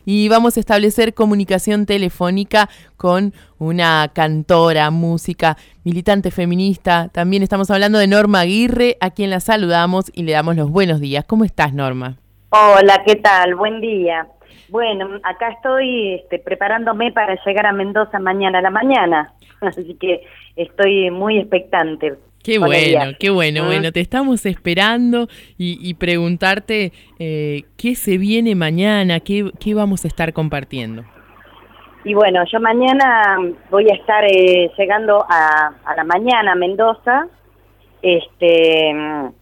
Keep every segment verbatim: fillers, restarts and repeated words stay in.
y vamos a establecer comunicación telefónica con una cantora, música, militante feminista. También estamos hablando de Norma Aguirre, a quien la saludamos y le damos los buenos días. ¿Cómo estás, Norma? Hola, ¿qué tal? Buen día. Bueno, acá estoy este, preparándome para llegar a Mendoza mañana a la mañana, así que estoy muy expectante. Qué bueno, qué bueno, ¿Mm? Bueno, te estamos esperando y, y preguntarte eh, qué se viene mañana, qué, qué vamos a estar compartiendo. Y bueno, yo mañana voy a estar eh, llegando a, a la mañana a Mendoza, este,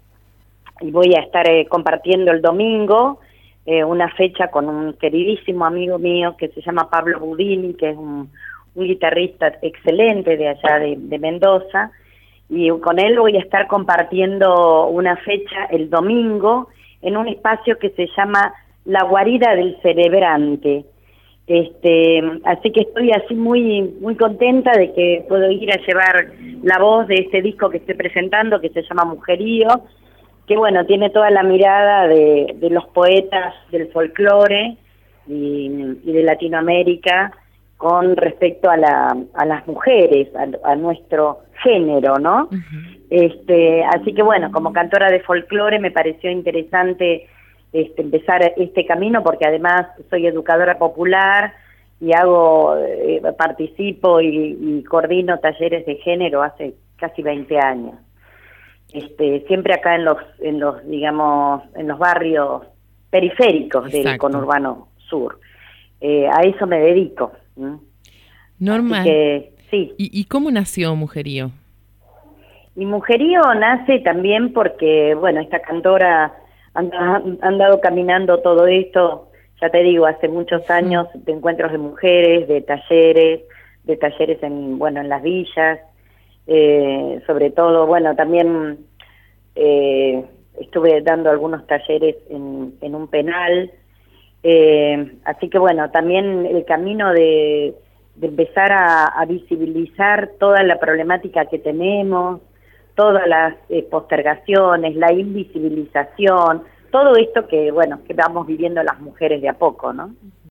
y voy a estar eh, compartiendo el domingo eh, una fecha con un queridísimo amigo mío que se llama Pablo Budini, que es un, un guitarrista excelente de allá de, de Mendoza, y con él voy a estar compartiendo una fecha el domingo en un espacio que se llama La Guarida del Cerebrante. Este, así que estoy así muy muy contenta de que puedo ir a llevar la voz de este disco que estoy presentando, que se llama Mujerío, que bueno, tiene toda la mirada de, de los poetas del folclore y, y de Latinoamérica con respecto a la a las mujeres, a, a nuestro género, ¿no? Uh-huh. Este, así que bueno, como cantora de folclore me pareció interesante este, empezar este camino, porque además soy educadora popular y hago, eh, participo y, y coordino talleres de género hace casi veinte años. Este, siempre acá en los, en los, digamos, en los barrios periféricos Exacto. del conurbano sur. Eh, a eso me dedico. ¿Mm? Norma, Así que, sí. ¿y, ¿y cómo nació Mujerío? Y Mujerío nace también porque, bueno, esta cantora ha andado caminando todo esto, ya te digo, hace muchos años, de encuentros de mujeres, de talleres, de talleres en, bueno, en las villas, eh, sobre todo, bueno, también eh, estuve dando algunos talleres en, en un penal, eh, así que bueno, también el camino de, de empezar a, a visibilizar toda la problemática que tenemos, todas las eh, postergaciones, la invisibilización, todo esto que, bueno, que vamos viviendo las mujeres de a poco, ¿no?